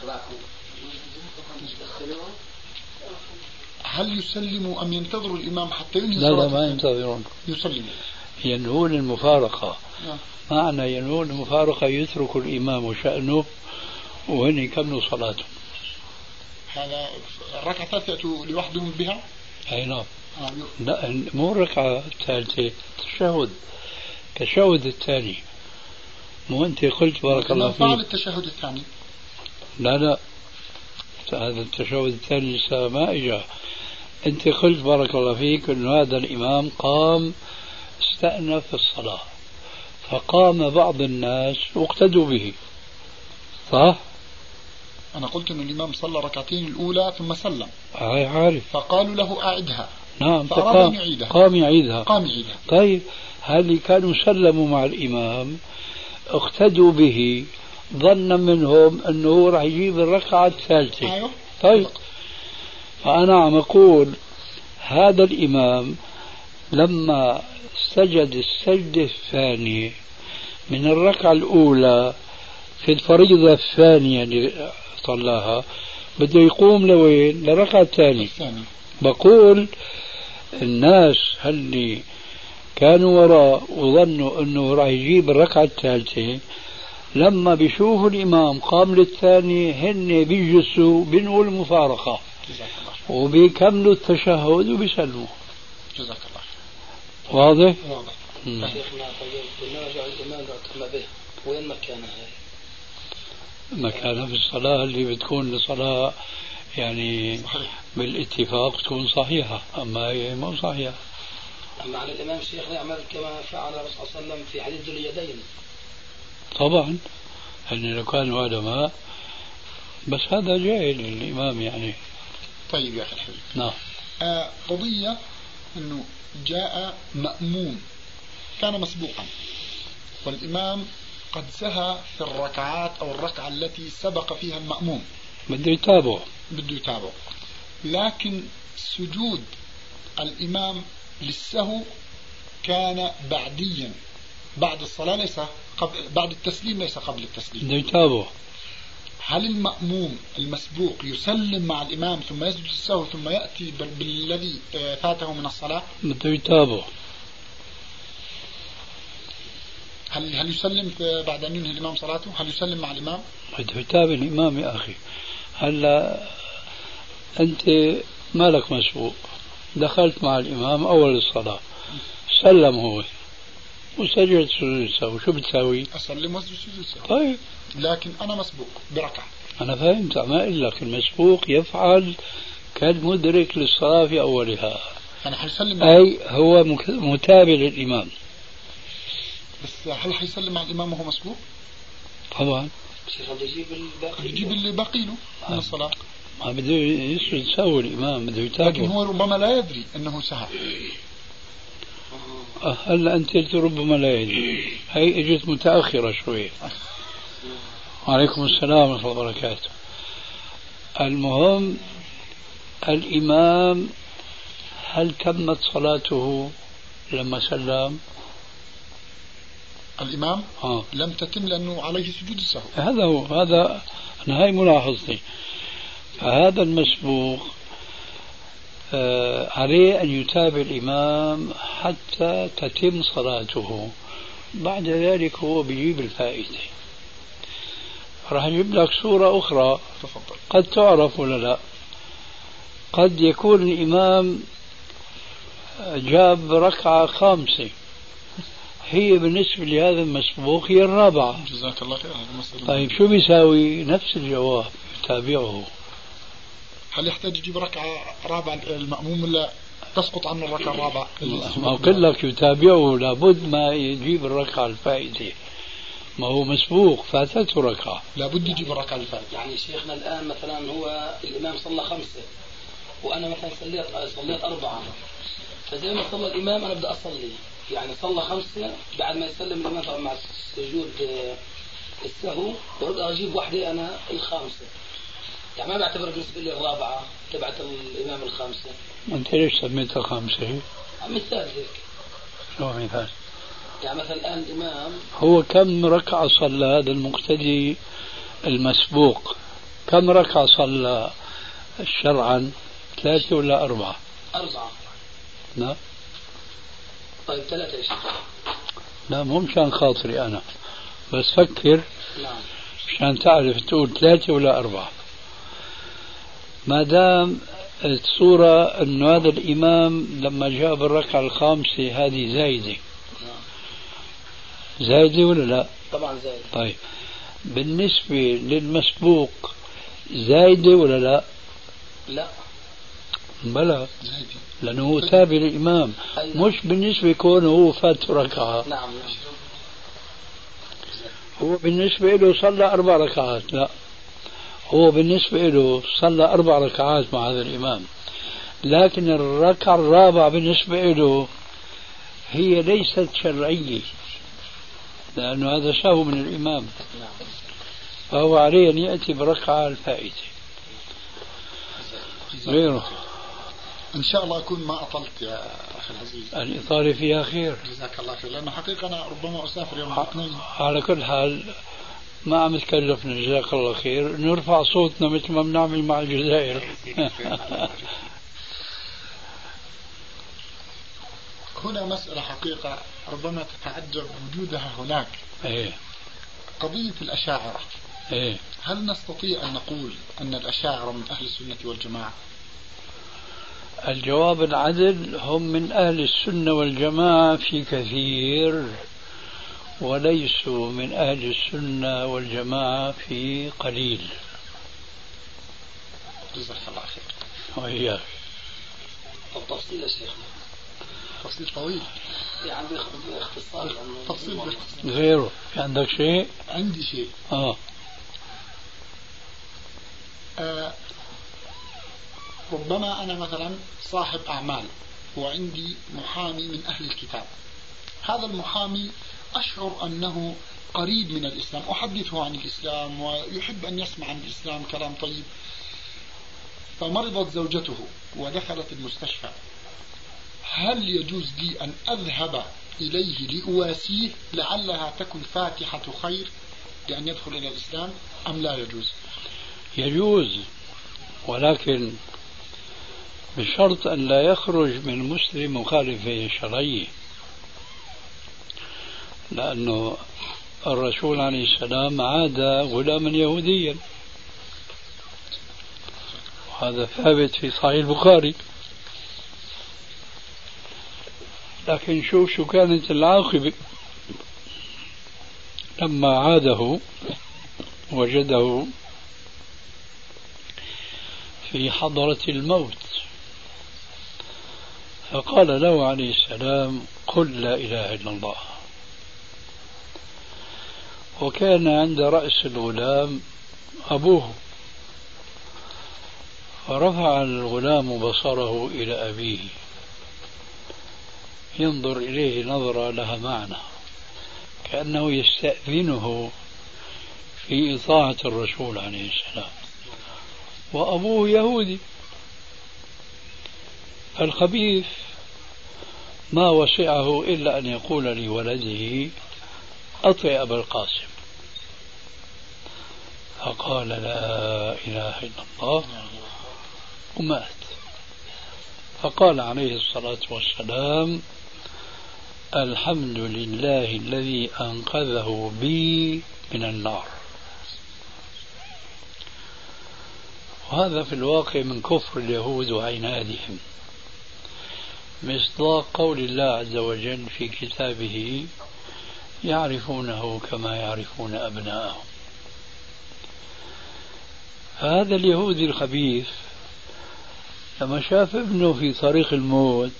هل يسلموا أم ينتظروا الإمام حتى ينهي لا صلاة؟ لا، ما ينتظرون، يسلموا، ينهون المفارقة. معنى ينهون المفارقة يترك الإمام وشأنه وهن يكملوا صلاتهم. هذا الركعة الثالثة لوحدهم بها؟ أي نعم. لا، مو الركعة الثالثة، التشهد الثاني. مو أنت قلت بارك الله فيك فعل التشهد الثاني؟ لا، هذا التشهد الثاني لسه ما إجا. أنت قلت بارك الله فيك أن هذا الإمام قام استأنف الصلاة، فقام بعض الناس واقتدوا به، صح؟ أنا قلت أن الإمام صلى ركعتين الأولى ثم سلم، عارف، فقالوا له أعدها. نعم، فقام يعيدها. طيب، هل كانوا سلموا مع الإمام اقتدوا به ظنا منهم أنه راح يجيب الركعة الثالثة؟ أيوه. طيب، فأنا عم أقول هذا الإمام لما سجد السجدة الثانية من الركعة الأولى في الفريضة الثانية اللي صلاها، بده يقوم لوين؟ للركعة الثانية. بقول الناس اللي كانوا وراء وظنوا أنه راح يجيب الركعة الثالثة، لما بيشوفوا الإمام قام للثاني هن بيجلسوا بينقوا المفارقة وبيكملوا التشهد وبيسلموا. جزاك الله. واضح؟ واضح. شيخنا قلنا رجع الإمام اعتم به، وين مكانها هي؟ مكانها في الصلاة اللي بتكون الصلاة يعني صحيح. بالاتفاق تكون صحيحة، أما هي مو صحيحة. أما على الإمام شيخنا يعمل كما فعل الرسول صلى الله عليه وسلم في حديث ذو اليدين. طبعا يعني لو كانوا علماء، بس هذا جاهل الإمام يعني. طيب يا أخي الحبيب. نعم. قضية أنه جاء مأموم كان مسبوقا، والإمام قد سهى في الركعات أو الركعة التي سبق فيها المأموم، بده يتابعه. لكن سجود الإمام للسهو كان بعديا بعد الصلاة، ليس قبل، بعد التسليم ليس قبل التسليم. بده يتابعه. هل المأموم المسبوق يسلم مع الإمام ثم يسجد السهو ثم يأتي بالذي فاته من الصلاة؟ بده يتابعه. هل يسلم بعد أن ينهي الإمام صلاته؟ هل يسلم مع الإمام؟ بده يتابع الإمام يا أخي. هلا أنت مالك مسبوق، دخلت مع الإمام أول الصلاة، سلم هو وسجد سجود السهو، شو بتساوي؟ أسلم واسجد سجود السهو. طيب لكن أنا مسبوق بركعة. أنا فهمت، ما أقول لك المسبوق يفعل كالمدرك للصلاة في أولها، أنا حيسلم أي هو متابع للإمام. بس هل حيسلم مع الإمام وهو مسبوق؟ طبعا. يجيب اللي باقي له من الصلاة. ما بده يسجد سهو الإمام، بده يتابعه. لكن هو ربما لا يدري أنه سهى. هلا أنت قلت ربما لا يدري، هي اجت متأخرة شوي. وعليكم السلام ورحمة الله وبركاته. المهم الإمام هل تمت صلاته لما سلم؟ الإمام لم تتم لأنه عليه سجود السهو. هذا هو، هذا أنا هاي ملاحظتي. فهذا المسبوق عليه أن يتابع الإمام حتى تتم صلاته، بعد ذلك هو بيجيب الفائدة. راح أجيب لك صورة أخرى قد تعرف ولا لا. قد يكون الإمام جاب ركعة خامسة، هي بالنسبة لهذا المسبوق هي الرابعة. جزاك الله خير. طيب شو بيساوي؟ نفس الجواب، تابعه. هل يحتاج يجيب ركعة رابعة المأموم ولا تسقط عنه الركعة الرابعة؟ ما أقول لك يتابعه، لابد ما يجيب الركعة الفائتة، ما هو مسبوق فاتته ركعة، لابد يجيب الركعة الفائتة. يعني شيخنا الآن مثلا هو الإمام صلى 5 وأنا مثلا صليت 4، فزي ما صلى الإمام أنا بدي أصلي، يعني صلى 5 بعد ما يسلم الإمام طبعا مع سجود السهو، برد أجيب واحدة أنا الخامسة، يعني ما بعتبر بالنسبة لي الرابعة تبعت الإمام الخامسة. أنت ليش سميتها خامسة؟ مثال هيك. شو مثال؟ يعني مثلا الآن الإمام هو كم ركعة صلى هذا المقتدي المسبوق؟ كم ركعة صلى شرعا؟ 3 ولا 4؟ 4. لا. طيب 3 يا شيخ. لا مو مشان خاطري أنا، بس فكر. نعم. مشان تعرف تقول 3 ولا 4. ما دام الصورة أنه هذا الإمام لما جاب الركعة الخامسة هذه زايدة. زايدة ولا لا؟ طبعا زايدة. طيب بالنسبة للمسبوق زايدة ولا لا؟ لا. بلا، لأنه هو تابع للإمام. مش بالنسبة يكون هو فات ركعة. نعم. هو بالنسبة له صلى 4 ركعات، لا، هو بالنسبة له صلى 4 ركعات مع هذا الإمام، لكن الركعة الرابعة بالنسبة له هي ليست شرعية، لأنه هذا سهو من الإمام، فهو عليه أن يأتي بركعة الفائتة غيره. إن شاء الله أكون ما أطلت يا أخي العزيز. الإطالة فيها خير. جزاك الله خير، لأنه حقيقة أنا ربما أسافر يوم الاثنين. على كل حال ما عم تكلفنا، جزاك الله خير، نرفع صوتنا مثل ما بنعمل مع الجزائر. هنا مسألة حقيقة ربما تتعجب وجودها هناك. إيه. قضية الأشاعرة. إيه. هل نستطيع أن نقول أن الأشاعرة من أهل السنة والجماعة؟ الجواب العدل هم من أهل السنة والجماعة في كثير، وليسوا من أهل السنة والجماعة في قليل. جزاك الله خير. وإياك. التفصيل يا شيخ تفصيل طويل يعني باختصار تفصيل غيره. في عندك شيء؟ عندي شيء. ربما أنا مثلا صاحب أعمال وعندي محامي من أهل الكتاب، هذا المحامي أشعر أنه قريب من الإسلام، أحدثه عن الإسلام ويحب أن يسمع عن الإسلام كلام طيب، فمرضت زوجته ودخلت المستشفى، هل يجوز لي أن أذهب إليه لأواسيه لعلها تكن فاتحة خير لأن يدخل إلى الإسلام أم لا يجوز؟ يجوز، ولكن بشرط أن لا يخرج من مسلم مخالف شرعي، لأنه الرسول عليه السلام عاد غلاما يهوديا، وهذا ثابت في صحيح البخاري. لكن شو كانت العاقبة لما عاده وجده في حضرة الموت، فقال له عليه السلام قل لا إله إلا الله. وكان عند رأس الغلام أبوه، فرفع الغلام بصره إلى أبيه ينظر إليه نظرة لها معنى، كأنه يستأذنه في إطاعة الرسول عليه السلام، وأبوه يهودي. فالخبيث ما وسعه إلا أن يقول لولده أطع أبا القاسم، فقال لا إله إلا الله ومات. فقال عليه الصلاة والسلام الحمد لله الذي أنقذه بي من النار. وهذا في الواقع من كفر اليهود وعنادهم، مصداق قول الله عز وجل في كتابه يعرفونه كما يعرفون أبناءهم. هذا اليهودي الخبيث لما شاف ابنه في طريق الموت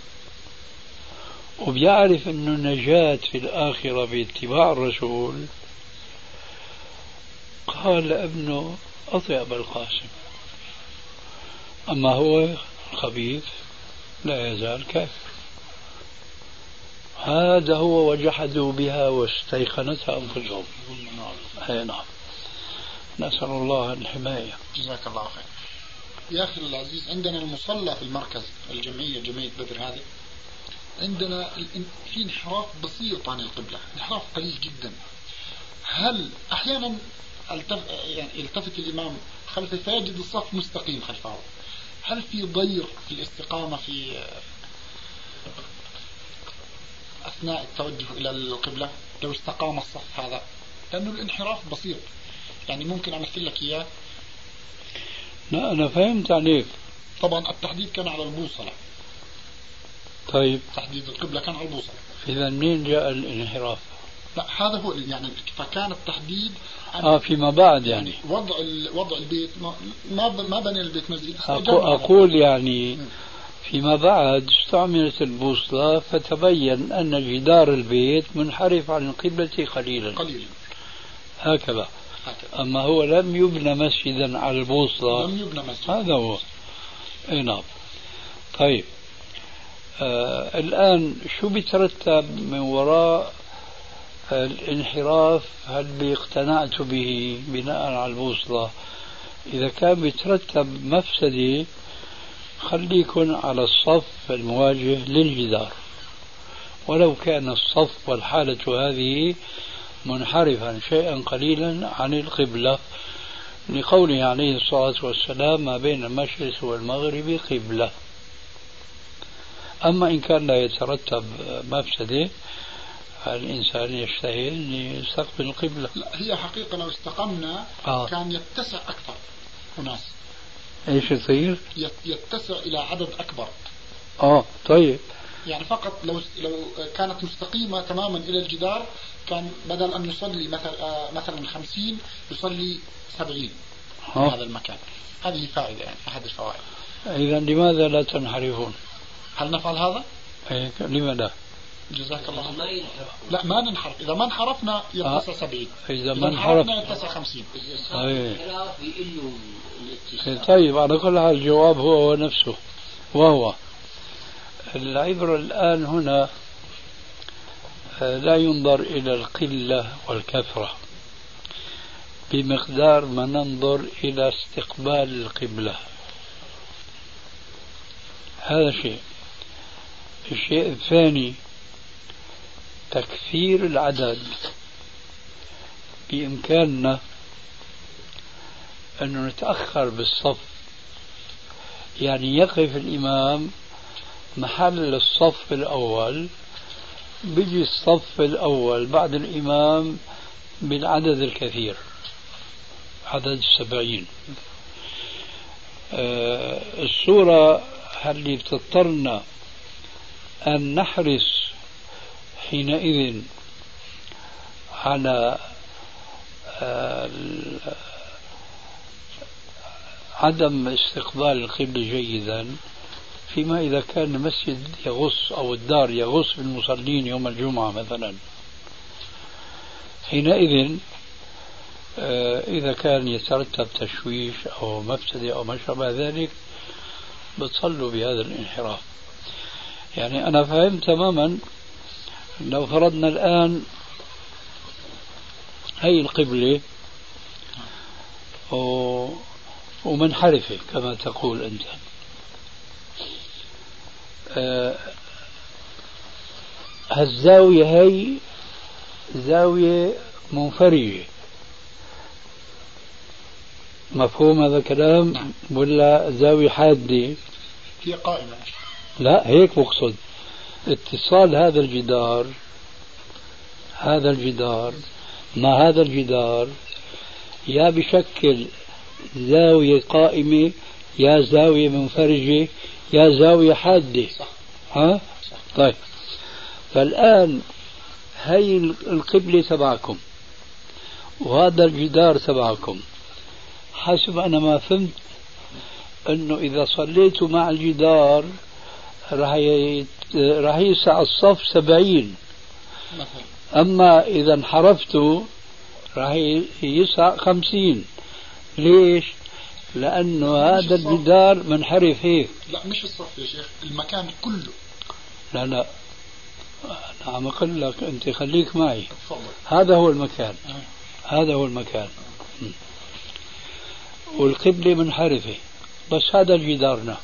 وبيعرف أنه نجاة في الآخرة باتباع الرسول، قال لابنه أطع أبا القاسم. أما هو الخبيث لا يزال كافر. هذا هو وجحدوا بها واستيقنتها أنفسهم. نعم. نسأل الله الحماية. جزاك الله خير. يا أخي العزيز، عندنا المصلى في المركز الجمعية جمعية بدر هذه، عندنا في انحراف بسيط عن القبلة، انحراف قليل جدا. هل أحيانا يلتفت الإمام خلفه فيجد الصف مستقيم خلفه، هل في ضير في الاستقامة في أثناء التوجه إلى القبلة لو استقام الصف هذا؟ لأنه الانحراف بسيط، يعني ممكن أمثل لك إياه. لا أنا فهمت عليك. طبعا التحديد كان على البوصلة. طيب تحديد القبلة كان على البوصلة. إذا منين جاء الانحراف؟ لا هذا هو يعني، فكان التحديد فيما بعد يعني وضع البيت ما بني البيت مسجد. أقول يعني فيما بعد استعملت البوصلة فتبين أن جدار البيت منحرف عن القبلة قليلا. هكذا. أما هو لم يبنى مسجدا على البوصلة، لم يبنى مسجد. هذا هو. نعم. طيب الآن شو بيترتب من وراء الانحراف؟ هل اقتنعت به بناء على البوصلة؟ إذا كان بيترتب مفسدة خليكن على الصف المواجه للجدار، ولو كان الصف والحالة هذه منحرفا شيئا قليلا عن القبلة، لقوله عليه الصلاة والسلام ما بين المشرق والمغرب قبلة. أما إن كان لا يترتب مفسدة الإنسان يجتهد أن يستقبل القبلة. لا هي حقيقة لو استقمنا كان يتسع أكثر أناس، ايش يصير؟ يتسع إلى عدد أكبر. طيب. يعني فقط لو كانت مستقيمة تماما إلى الجدار كان بدل أن يصلي مثلا 50 يصلي 70 في هذا المكان. هذه فائدة يعني أحد الفوائد. إذا لماذا لا تنحرفون؟ هل نفعل هذا؟ لماذا؟ جزاك الله خير. لا ما ننحرف، إذا ما انحرفنا يتسع 70، إذا ما انحرفنا يتسع 50. طيب على كل حال الجواب هو نفسه، وهو العبرة الآن هنا لا ينظر إلى القلة والكثرة بمقدار ما ننظر إلى استقبال القبلة. هذا شيء. الشيء الثاني تكثير العدد. بإمكاننا أن نتأخر بالصف، يعني يقف الإمام محل الصف الأول، بيجي الصف الأول بعد الإمام بالعدد الكثير، عدد 70. الصورة اللي بتضطرنا أن نحرص حينئذ على عدم استقبال القبلة جيدا فيما إذا كان المسجد يغص أو الدار يغص بالمصلين يوم الجمعة مثلا. حينئذ إذا كان يترتب تشويش أو مفسدة أو ما شابه ذلك بتصلوا بهذا الانحراف. يعني أنا فهمت تماما لو فرضنا الآن هي القبلة ومنحرفة كما تقول أنت، هالزاوية هي زاوية منفرجة، مفهوم هذا الكلام ولا زاوية حادة؟ هي قائمة. لا هيك بقصد اتصال هذا الجدار مع هذا الجدار يا بشكل زاوية قائمة يا زاوية منفرجة يا زاوية حادة. صح. ها؟ صح. طيب فالآن هي القبلة تبعكم وهذا الجدار تبعكم، حسب أنا ما فهمت أنه إذا صليتوا مع الجدار راح يسع الصف 70 مثلا، أما إذا انحرفتوا راح يسع 50. ليش؟ لأنه هذا الجدار منحرف هيك. لا مش الصف يا شيخ، المكان كله. لا أنا عم أقول لك أنت خليك معي. هذا هو المكان. هذا هو المكان والقبلة منحرفة، بس هذا جدارنا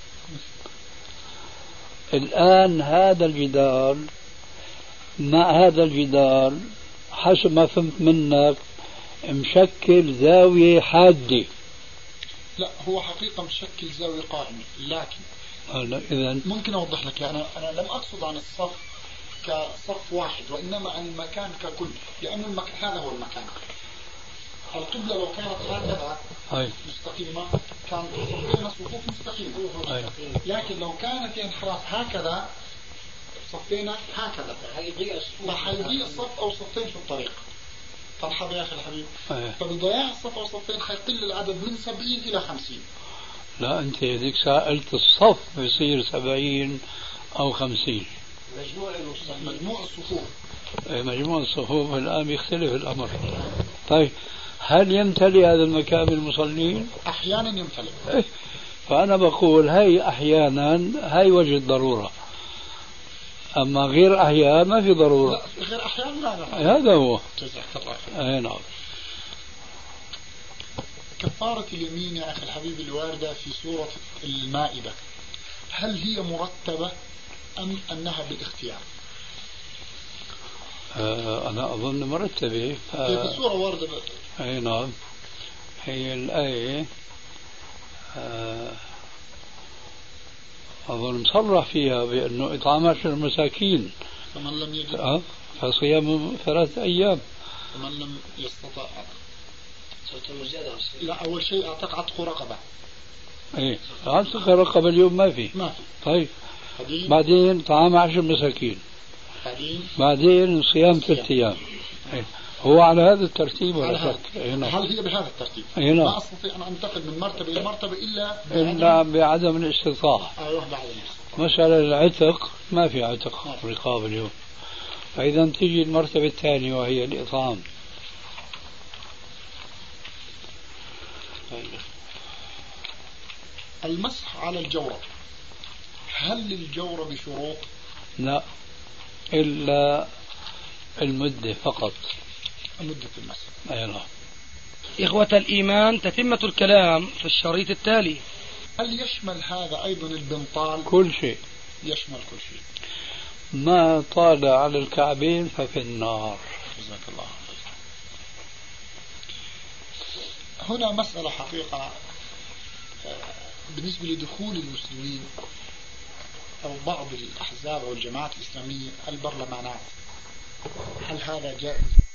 الآن. هذا الجدار مع هذا الجدار حسب ما فهمت منك مشكل زاوية حادة. لا هو حقيقة مشكل زاوية قائمة، لكن إذن ممكن أوضح لك. أنا لم أقصد عن الصف كصف واحد، وإنما عن المكان ككل، لأن هذا هو المكان. القبلة لو كانت هكذا مستقيمة كان صفين صفوف مستقيمة، لكن لو كانت انحراف هكذا صفينا هكذا فحيضيع الصف أو صفين في الطريق. فرحب يا أخي الحبيب. فبضياع الصف أو صفين حيقل العدد من 70 إلى 50. لا أنت هذيك سألت الصف بيصير 70 أو 50. مجموع الصفوف. مجموع الصفوف الآن يختلف الأمر. طيب هل يمتلئ هذا المكان بالمصلين؟ أحيانا يمتلئ. فأنا بقول هاي أحيانا هاي وجه الضرورة، أما غير أحيان ما في ضرورة. لا غير أحيان لا. هذا هو. نعم. كفارة اليمين يا أخي الحبيب الواردة في سورة المائدة هل هي مرتبة أم أنها بالاختيار؟ أنا أظن مرتبة. هي في السورة واردة. أي نعم. هي الآية أظن مصرح فيها بأنه إطعام 10 مساكين فمن لم يجد فصيام 3 أيام. فمن لم يستطع. لا أول شيء أعتق عتق رقبة. ايه عتق رقبة اليوم ما في. ما في. طيب بعدين طعام 10 مساكين، بعدين صيام 3 أيام. إيه. هو على هذا الترتيب ولا شك؟ هل هي بهذا الترتيب؟ ما أستطيع أن أنتقل من مرتبة إلى مرتبة إلا بعدم الاستطاعة. مسألة العتق ما في عتق رقاب اليوم، فإذا تيجي المرتبة الثانية وهي الإطعام. المسح على الجورب، هل للجورب شروط؟ لا، إلا المدة فقط، مدة المسح. أي نعم. إخوة الإيمان، تتمة الكلام في الشريط التالي. هل يشمل هذا أيضا البنطال؟ كل شيء، يشمل كل شيء. ما طال على الكعبين ففي النار. جزاك الله خير. هنا مسألة حقيقة بالنسبة لدخول المسلمين أو بعض الأحزاب أو الجماعات الإسلامية البرلمانات، هل هذا جائز؟